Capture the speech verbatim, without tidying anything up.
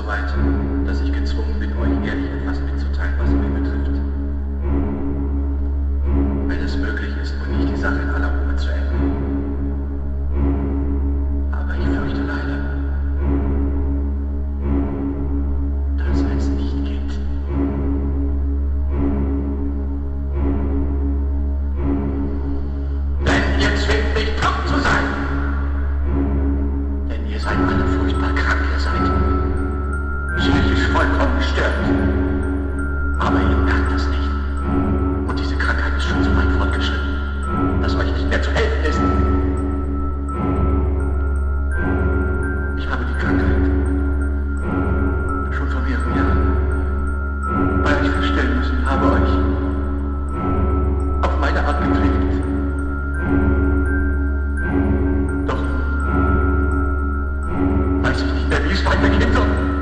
so weit, dass ich gezwungen bin, euch ehrlich etwas mitzuteilen, was mich betrifft. Wenn es möglich ist und nicht die Sache in aller Ruhe zu enden. Aber ich fürchte leider, dass es nicht geht. Denn ihr zwingt mich, tot zu sein. Denn ihr seid alle furchtbar krank, ihr seid psychisch vollkommen gestört. Aber ihr merkt das nicht. Und diese Krankheit ist schon so weit fortgeschritten, dass euch nicht mehr zu helfen ist. Ich habe die Krankheit schon vor mehreren Jahren bei euch feststellen müssen, habe euch auf meine Art gepflegt. Doch weiß ich nicht mehr, wie es weitergehen soll.